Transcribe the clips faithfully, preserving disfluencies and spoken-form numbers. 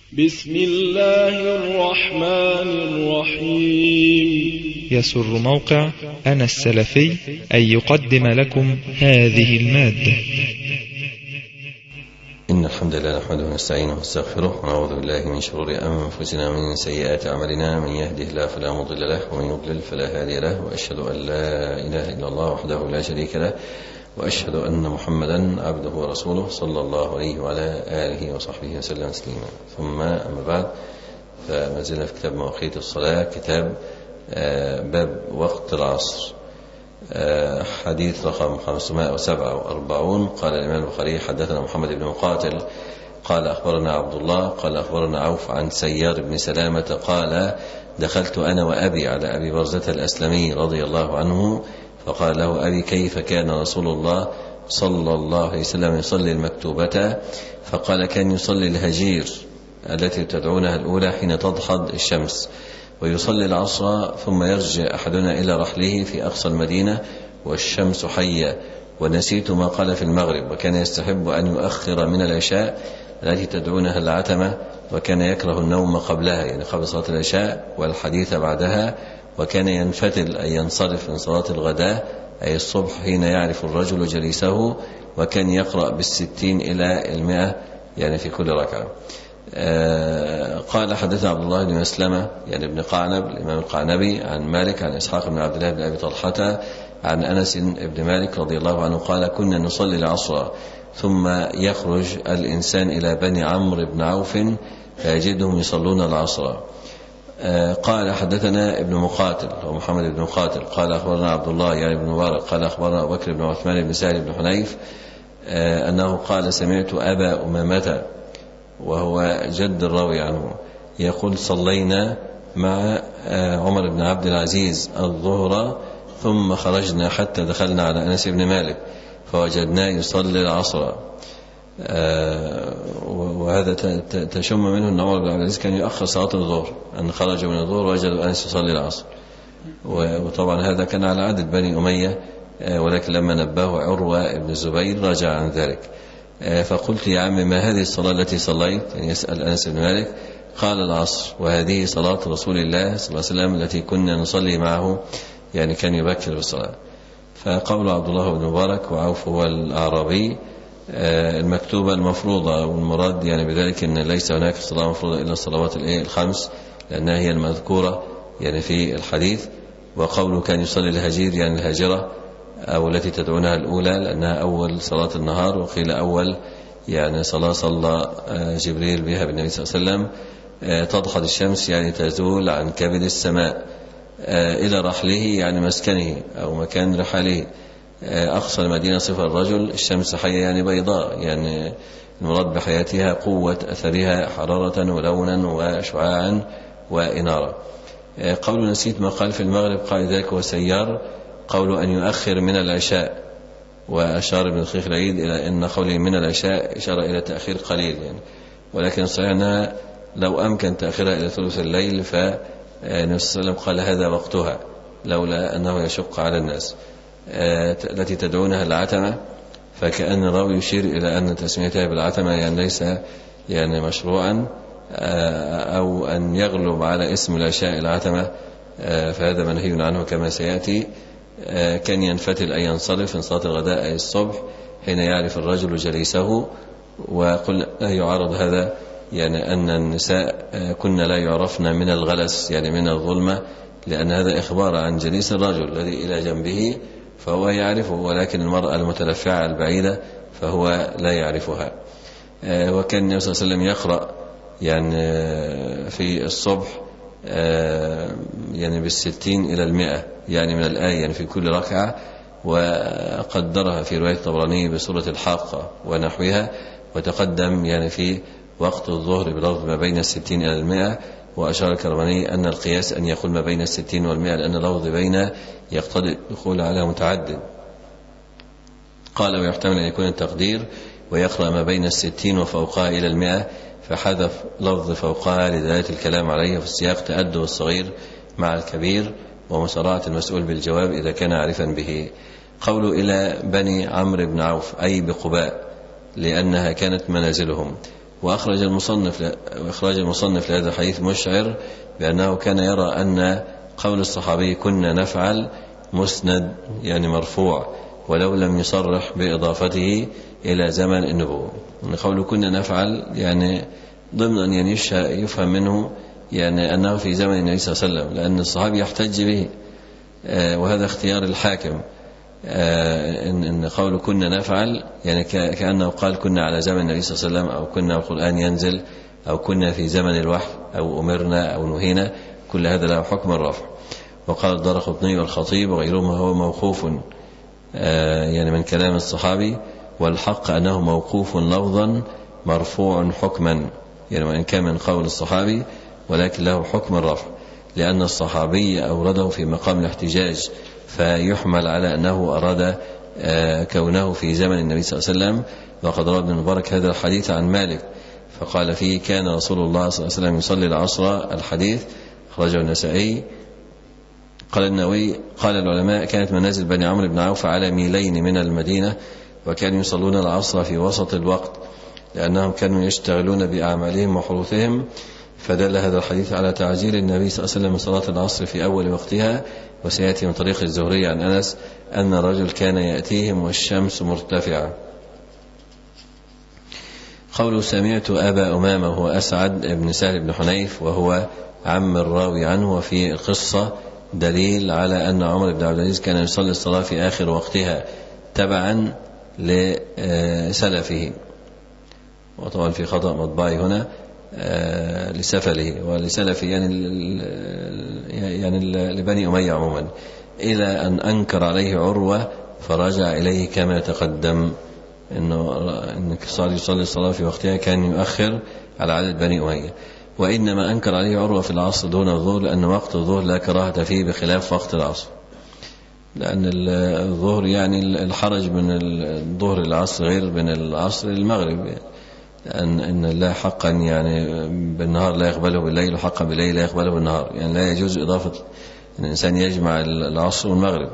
بسم الله الرحمن الرحيم. يسر موقع أنا السلفي أن يقدم لكم هذه المادة. إن الحمد لله نحمده ونستعينه ونستغفره ونعوذ بالله من شرور أنفسنا ومن سيئات أعمالنا، من يهده الله فلا مضل له ومن يضلل فلا هادي له، وأشهد أن لا إله إلا الله وحده لا شريك له، وأشهد أن محمدا عبده ورسوله صلى الله عليه وعلى آله وصحبه وسلم تسليما. ثم أما بعد، فما زلنا في كتاب مواقيت الصلاة، كتاب باب وقت العصر، حديث رقم خمسمائة وسبعة وأربعين. قال الإمام البخاري: حدثنا محمد بن مقاتل قال أخبرنا عبد الله قال أخبرنا عوف عن سيار بن سلامة قال: دخلت أنا وأبي على أبي برزة الأسلمي رضي الله عنه، فقال له أبي: كيف كان رسول الله صلى الله عليه وسلم يصلي المكتوبة؟ فقال: كان يصلي الهجير التي تدعونها الأولى حين تضحض الشمس، ويصلي العصر، ثم يرجع أحدنا إلى رحله في أقصى المدينة والشمس حية. ونسيت ما قال في المغرب، وكان يستحب أن يؤخر من العشاء التي تدعونها العتمة، وكان يكره النوم قبلها، يعني قبل صلاة العشاء، والحديث بعدها. وكان ينفتل أي ينصرف من صلاة الغداء أي الصبح حين يعرف الرجل جليسه، وكان يقرأ بالستين إلى المئة يعني في كل ركعة. آه قال: حدثنا عبد الله بن مسلمة يعني ابن قعنب الإمام القعنبي عن مالك عن إسحاق بن عبد الله بن أبي طلحة عن أنس بن مالك رضي الله عنه قال: كنا نصلي العصر ثم يخرج الإنسان إلى بني عمرو بن عوف فيجدهم يصلون العصر. آه قال: حدثنا ابن مقاتل ومحمد بن مقاتل قال أخبرنا عبد الله يعني بن مبارك قال أخبرنا أبو بكر بن عثمان بن سهل بن حنيف آه أنه قال: سمعت أبا أمامة وهو جد الراوي عنه يقول: صلينا مع عمر بن عبد العزيز الظهر، ثم خرجنا حتى دخلنا على أنس بن مالك فوجدناه يصلي العصر. وهذا تشم منه أن عمر بن عبد العزيز كان يؤخر صلاة الظهر، أن خرج من الظهر وجدوا أنس يصلي العصر. وطبعا هذا كان على عدد بني أمية، ولكن لما نبهه عروة بن الزبير رجع عن ذلك. فقلت: يا عم، ما هذه الصلاة التي صليت؟ يعني يسأل أنس بن مالك. قال: العصر، وهذه صلاة رسول الله صلى الله عليه وسلم التي كنا نصلي معه، يعني كان يبكر بالصلاة. فقول عبد الله بن مبارك وعوف هو الأعرابي المكتوبة المفروضة، والمراد يعني بذلك أن ليس هناك صلاة مفروضة إلا الصلوات الخمس، لأنها هي المذكورة يعني في الحديث. وقوله كان يصلي الهجير يعني الهاجرة أو التي تدعونها الأولى، لأنها أول صلاة النهار، وقيل أول يعني صلاة صلى جبريل بها بالنبي صلى الله عليه وسلم. تضحض الشمس يعني تزول عن كبد السماء إلى رحله يعني مسكنه أو مكان رحله. أقصى المدينة صفة الرجل، الشمس حية يعني بيضاء، يعني المراد بحياتها قوة أثرها حرارة ولونا وشعاعا وإنارة. قول نسيت ما قال في المغرب قال ذلك وسيار، قول أن يؤخر من العشاء، وأشار ابن الخيخ العيد إلى أن قوله من العشاء إشارة إلى تأخير قليل يعني، ولكن صحيح أنها لو أمكن تأخيرها إلى ثلث الليل فالنبي صلى الله عليه وسلم قال هذا وقتها، لولا أنه يشق على الناس. التي تدعونها العتمة، فكأن الراوي يشير إلى أن تسميتها بالعتمة يعني ليس يعني مشروعا، أو أن يغلب على اسم العشاء العتمة، فهذا منهي عنه كما سيأتي. كان ينفتل أي ينصرف من صلاة الغداء أي الصبح حين يعرف الرجل جليسه. وقلنا لا يعارض هذا يعني أن النساء كنا لا يعرفن من الغلس يعني من الظلمة، لأن هذا إخبار عن جليس الرجل الذي إلى جنبه فهو يعرفه، ولكن المرأة المتلفعة البعيدة فهو لا يعرفها. وكان النبي صلى الله عليه وسلم يقرأ يعني في الصبح يعني بالستين إلى المئة يعني من الآية يعني في كل ركعة، وقدرها في رواية الطبراني بسورة الحاقة ونحوها. وتقدم يعني في وقت الظهر بلفظ ما بين الستين إلى المئة. وأشار الكرماني أن القياس أن يقول ما بين الستين والمئة، لأن اللفظ بين يقتضي الدخول على متعدد. قال: ويحتمل أن يكون التقدير ويقرأ ما بين الستين وفوقها إلى المئة، فحذف لفظ فوقها لدلالة الكلام عليه في السياق تأدب الصغير مع الكبير ومسارعة المسؤول بالجواب إذا كان عارفا به. قول إلى بني عمرو بن عوف أي بقباء، لأنها كانت منازلهم. وأخرج المصنف وإخراج المصنف لهذا الحديث مشعر بأنه كان يرى أن قول الصحابي كنا نفعل مسند يعني مرفوع ولو لم يصرح بإضافته إلى زمن النبوة. قوله كنا نفعل يعني ضمن أن يعني يفهم منه يعني أنه في زمن النبي صلى الله عليه وسلم، لأن الصحابي يحتج به، وهذا اختيار الحاكم، إن إن قوله كنا نفعل يعني كأنه قال كنا على زمن النبي صلى الله عليه وسلم، أو كنا القرآن ينزل، أو كنا في زمن الوحي، أو أمرنا أو نهينا، كل هذا له حكم الرفع. وقال الدارقطني والخطيب وغيرهما هو موقوف يعني من كلام الصحابي، والحق أنه موقوف لفظا مرفوع حكما، يعني وإن كان من قول الصحابي ولكن له حكم الرفع، لأن الصحابي أورده في مقام الاحتجاج، فيحمل على أنه أراد كونه في زمن النبي صلى الله عليه وسلم. وقد روى ابن المبارك هذا الحديث عن مالك فقال فيه كان رسول الله صلى الله عليه وسلم يصلي العصر، الحديث أخرجه النسائي. قال النووي قال العلماء كانت منازل بني عمرو بن عوف على ميلين من المدينة، وكانوا يصلون العصر في وسط الوقت لأنهم كانوا يشتغلون بأعمالهم وحروثهم، فدل هذا الحديث على تعجيل النبي صلى الله عليه وسلم من صلاة العصر في أول وقتها. وسيأتي من طريق الزهري عن أنس أن الرجل كان يأتيهم والشمس مرتفعة. قوله سمعت أبا أمامة هو أسعد بن سهل بن حنيف وهو عم الراوي عنه، وفي القصة دليل على أن عمر بن عبد العزيز كان يصلي الصلاة في آخر وقتها تبعا لسلفه، وطبعا في خطأ مطبعي هنا لسفله ولسلفه يعني يعني لبني أمية عموما، إلى أن أنكر عليه عروة فرجع إليه كما تقدم إنه إنك صار يصلي الصلاة في وقتها كان يؤخر على عدد بني أمية. وإنما أنكر عليه عروة في العصر دون الظهر، لأن وقت الظهر لا كراهة فيه بخلاف وقت العصر، لأن الظهر يعني الحرج من الظهر العصر غير من العصر المغرب، لأن إن الله حقا يعني بالنهار لا يقبله بالليل، وحقا بالليل لا يقبله بالنهار، يعني لا يجوز إضافة أن الإنسان يجمع العصر والمغرب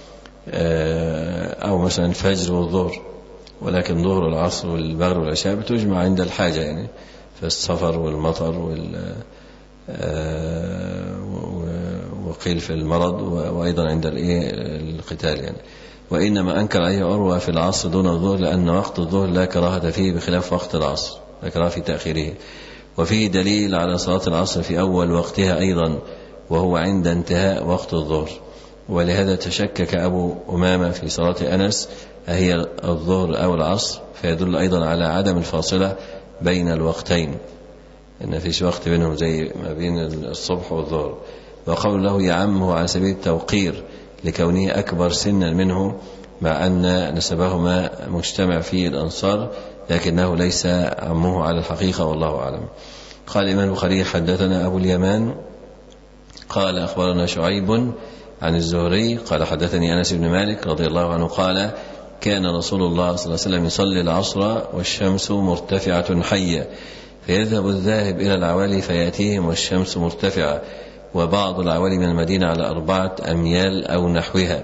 أو مثلا الفجر والظهر، ولكن ظهر العصر والمغرب والعشاء بتجمع عند الحاجة، يعني في السفر والمطر وال وقيل في المرض، وأيضا عند القتال يعني. وإنما أنكر عليه عروة في العصر دون الظهر لأن وقت الظهر لا كراهة فيه بخلاف وقت العصر، لا كراهة في تأخيره. وفيه دليل على صلاة العصر في أول وقتها أيضا، وهو عند انتهاء وقت الظهر. ولهذا تشكك أبو أمامة في صلاة أنس أهي الظهر أو العصر، فيدل أيضا على عدم الفاصلة بين الوقتين، إن فيش وقت بينهم زي ما بين الصبح والظهر. وقول له يا عم هو على سبيل التوقير لكونه أكبر سنا منه، مع أن نسبهما مجتمع فيه الأنصار، لكنه ليس عمه على الحقيقة والله أعلم. قال الإمام البخاري حدثنا أبو اليمان قال أخبرنا شعيب عن الزهري قال حدثني أنس بن مالك رضي الله عنه قال كان رسول الله صلى الله عليه وسلم يصلي العصر والشمس مرتفعة حية، فيذهب الذاهب إلى العوالي فيأتيهم والشمس مرتفعة، وبعض العوالي من المدينة على أربعة أميال أو نحوها،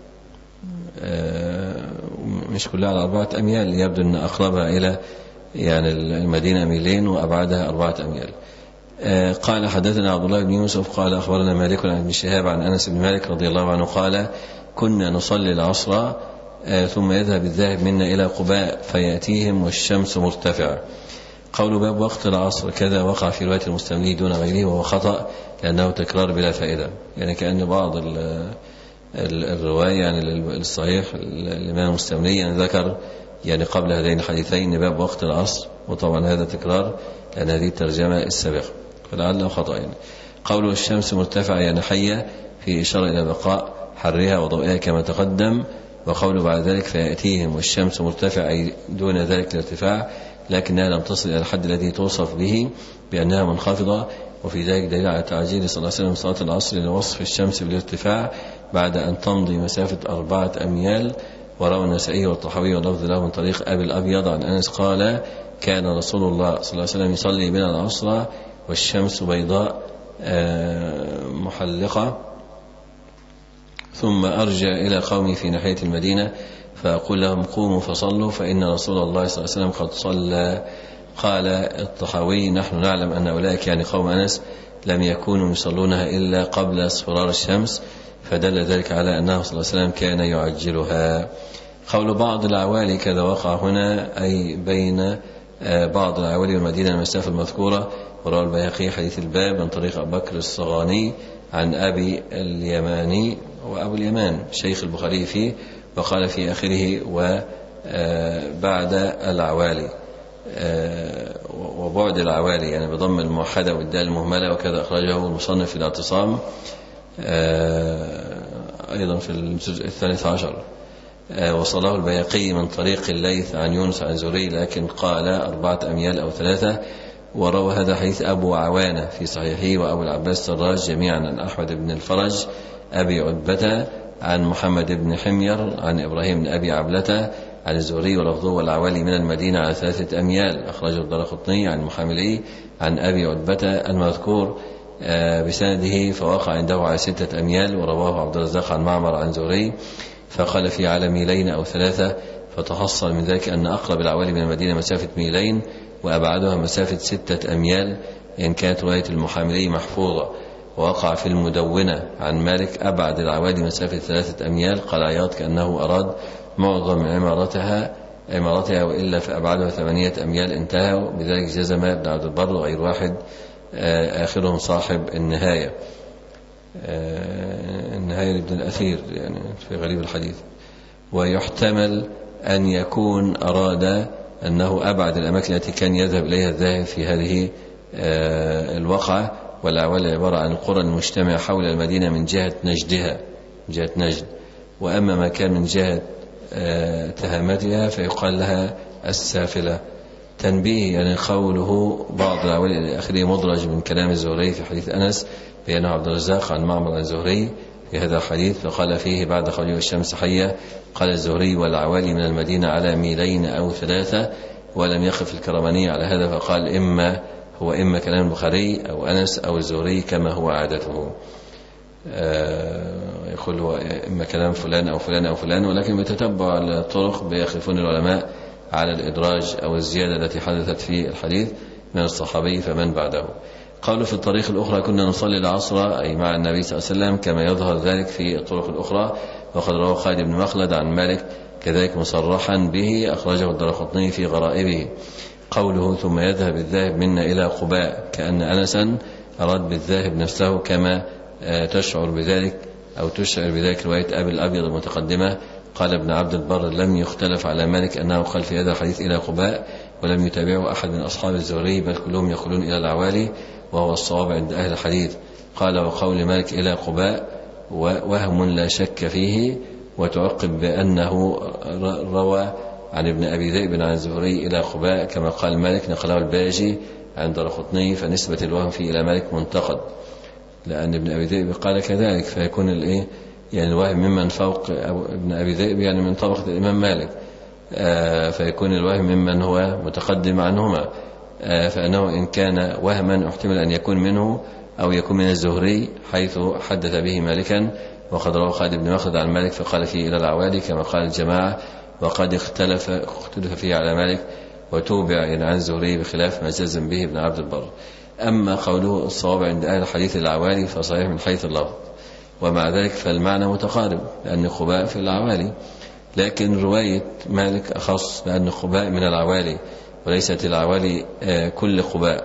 مش كلها على أربعة أميال، يبدو أن أقربها إلى يعني المدينة ميلين وأبعدها أربعة أميال. قال حدثنا عبد الله بن يوسف قال أخبرنا مالك عن ابن شهاب عن أنس بن مالك رضي الله عنه قال كنا نصلي العصر ثم يذهب الذاهب منا إلى قباء فيأتيهم والشمس مرتفعة. قول باب وقت العصر كذا وقع في رواية المستملي دون غيره، وهو خطأ لأنه تكرار بلا فائدة، يعني كأن بعض الرواية يعني الصحيح الإمام المستملي يعني ذكر يعني قبل هذين الحديثين باب وقت العصر، وطبعا هذا تكرار لأن هذه الترجمة السابقة فلعله خطأ. يعني قول الشمس مرتفعة يعني حية في إشارة إلى بقاء حرها وضوئها كما تقدم. وقول بعد ذلك فيأتيهم والشمس مرتفعة أي دون ذلك الارتفاع، لكنها لم تصل إلى الحد الذي توصف به بأنها منخفضة، وفي ذلك دليل على تعجيل صلى الله عليه وسلم صلاة العصر لوصف الشمس بالارتفاع بعد أن تمضي مسافة أربعة أميال. وروى النسائي والطحاوي واللفظ له من طريق أبي الأبيض عن أنس قال كان رسول الله صلى الله عليه وسلم يصلي بنا العصر والشمس بيضاء محلقة، ثم أرجع إلى قومي في ناحية المدينة فأقول لهم قوموا فصلوا فإن رسول الله صلى الله عليه وسلم قد صلى قال الطحاوي نحن نعلم أن أولئك يعني قوم أنس لم يكونوا يصلونها إلا قبل اصفرار الشمس، فدل ذلك على أنه صلى الله عليه وسلم كان يعجلها. قول بعض العوالي كذا وقع هنا، أي بين بعض العوالي والمدينة المسافة المذكورة. وروى البيهقي حديث الباب من طريق أبي بكر الصغاني عن أبي اليماني وأبو اليمان شيخ البخاري فيه، وقال في آخره وبعد العوالي وبعد العوالي يعني بضم الموحدة والدال المهملة، وكذا أخرجه المصنف في الاعتصام أيضا في الجزء الثالث عشر. وصله البيهقي من طريق الليث عن يونس عن زهري، لكن قال أربعة أميال أو ثلاثة. وروى هذا حديث أبو عوانة في صحيحه وأبو العباس سراج جميعا عن أحمد بن الفرج أبي عتبة عن محمد بن حمير عن إبراهيم بن أبي عبلة عن الزهري ولفظه والعوالي من المدينة على ثلاثة أميال، أخرجه الدارقطني عن المحاملي عن أبي عتبة المذكور بسنده، فوقع عنده على ستة أميال. ورواه عبد الرزاق عن معمر عن زهري فقال في على ميلين أو ثلاثة، فتحصل من ذلك أن أقرب العوالي من المدينة مسافة ميلين وأبعدها مسافة ستة أميال إن كانت رواية المحاملي محفوظة. ووقع في المدونة عن مالك أبعد العوالي مسافة ثلاثة أميال، قال عياض كأنه أراد معظم عمارتها عمارتها وإلا فأبعدها ثمانية أميال، انتهى. بذلك جزم ابن عبد البر وغير واحد آخرهم صاحب النهاية النهاية لابن الأثير يعني في غريب الحديث. ويحتمل أن يكون أراد أنه أبعد الأماكن التي كان يذهب إليها الذاهب في هذه الوقعة، والعوالي عبارة عن القرى المجتمعة حول المدينة من جهة نجدها جهة نجد، وأما ما كان من جهة تهامتها فيقال لها السافلة. تنبيه يعني قوله بعض العوالي إلى آخره مدرج من كلام الزهري في حديث أنس بينه عبد الرزاق عن معمر عن الزهري في هذا الحديث، فقال فيه بعد خروج الشمس حية. قال الزهري والعوالي من المدينة على ميلين أو ثلاثة، ولم يقف الكرماني على هذا، فقال إما هو إما كلام البخاري أو أنس أو الزهري كما هو عادته. يقول هو إما كلام فلان أو فلان أو فلان، ولكن بتتبع الطرق بيخلفون العلماء على الإدراج أو الزيادة التي حدثت في الحديث من الصحابي فمن بعده. قالوا في الطريق الأخرى كنا نصلي العصر أي مع النبي صلى الله عليه وسلم كما يظهر ذلك في الطرق الأخرى. وقد رواه خالد بن مخلد عن مالك كذلك مصرحا به، أخرجه الدارقطني في غرائبه. قوله ثم يذهب الذاهب منا إلى قباء كأن أنسا أراد بالذاهب نفسه كما تشعر بذلك أو تشعر بذلك رواية أبي الأبيض المتقدمة. قال ابن عبد البر لم يختلف على مالك أنه قال في هذا الحديث إلى قباء، ولم يتابعه أحد من أصحاب الزهري بل كلهم يقولون إلى العوالي، وهو الصواب عند أهل الحديث. قال وقول مالك إلى قباء وهم لا شك فيه. وتعقب بأنه روى عن ابن أبي ذئب عن الزهري إلى قباء كما قال مالك، نقله الباجي عند الدارقطني، فنسبة الوهم فيه إلى مالك منتقد، لأن ابن أبي ذئب قال كذلك، فيكون الإيه يعني الوهم ممن فوق ابن أبي ذئب يعني من طبقة الإمام مالك، فيكون الوهم ممن هو متقدم عنهما، فأنه إن كان وهما احتمل أن يكون منه أو يكون من الزهري حيث حدث به مالكا. وقد روى خالد بن مخلد عن مالك فقال فيه إلى العوالي كما قال الجماعة، وقد اختلف اختلف فيه على مالك وتوبع عن الزهري بخلاف ما جزم به ابن عبد البر. أما قوله الصواب عند أهل الحديث العوالي فصحيح من حيث اللفظ، ومع ذلك فالمعنى متقارب لأن قباء في العوالي، لكن رواية مالك أخص لأن قباء من العوالي وليست العوالي كل قباء،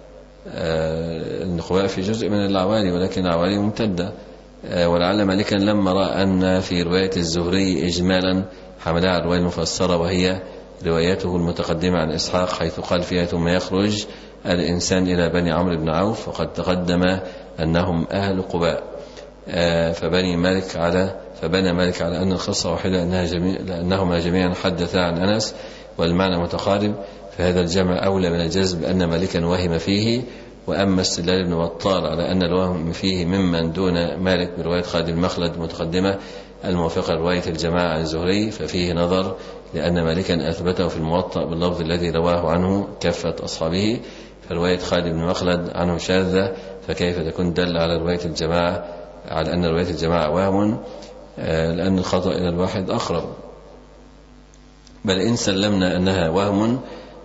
القباء في جزء من العوالي ولكن العوالي ممتدة. ولعل مالكا لما رأى أن في رواية الزهري إجمالا حملها على الرواية المفسرة وهي روايته المتقدمة عن إسحاق حيث قال فيها ثم يخرج الإنسان إلى بني عمرو بن عوف، وقد تقدم أنهم أهل قباء، فبني مالك على فبنى مالك على أن الخصة واحدة أنها جميع لأنهما جميعا حدثا عن أنس والمعنى متقارب، فهذا الجمع أولى من الجزم أن مالكا وهم فيه. وأما استدلال ابن بطال على أن الوهم فيه ممن دون مالك برواية خالد المخلد متقدمة الموافقة رواية الجماعة عن الزهري ففيه نظر، لأن مالكا أثبته في الموطأ باللفظ الذي رواه عنه كافة أصحابه، فرواية خالد بن مخلد عنه شاذة، فكيف تكون دل على رواية الجماعة على أن رواية الجماعة وهم، لأن الخطأ إلى الواحد أقرب. بل إن سلمنا أنها وهم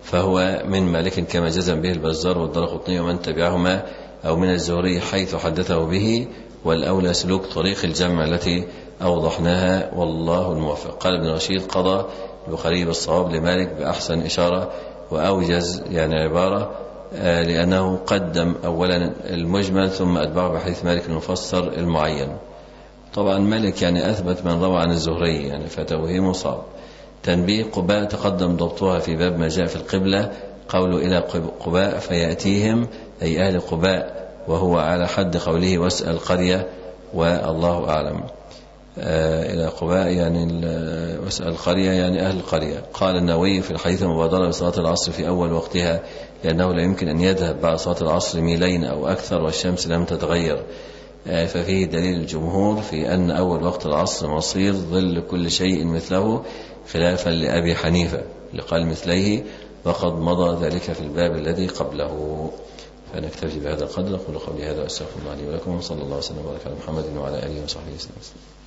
فهو من مالك كما جزم به البزار والدارقطني ومن تبعهما، أو من الزهري حيث حدثه به، والأولى سلوك طريق الجمع التي أوضحناها والله الموفق. قال ابن رشيد: قضى البخاري بالصواب لمالك بأحسن إشارة وأوجز يعني عبارة، لأنه قدم أولا المجمل ثم أتبعه بحديث مالك المفسر المعين. طبعا مالك يعني أثبت من روى عن الزهري يعني فتوهيم صعب. تنبيه: قباء تقدم ضبطها في باب ما جاء في القبلة، قوله إلى قباء فيأتيهم أي أهل قباء، وهو على حد قوله واسأل قرية والله أعلم. آه إلى قباء يعني واسأل قرية يعني أهل القرية. قال النووي في الحديث: المبادرة بصلاة العصر في أول وقتها، لأنه لا يمكن أن يذهب بعد صلاة العصر ميلين أو أكثر والشمس لم تتغير. آه ففيه دليل الجمهور في أن أول وقت العصر مصير ظل كل شيء مثله، خلافا لأبي حنيفة لقال مثليه، وقد مضى ذلك في الباب الذي قبله. فنكتفي بهذا القدر. أقول قولي هذا وأستغفر الله لي ولكم، وصلى الله وسلم وبارك على محمد وعلى آله وصحبه وسلم.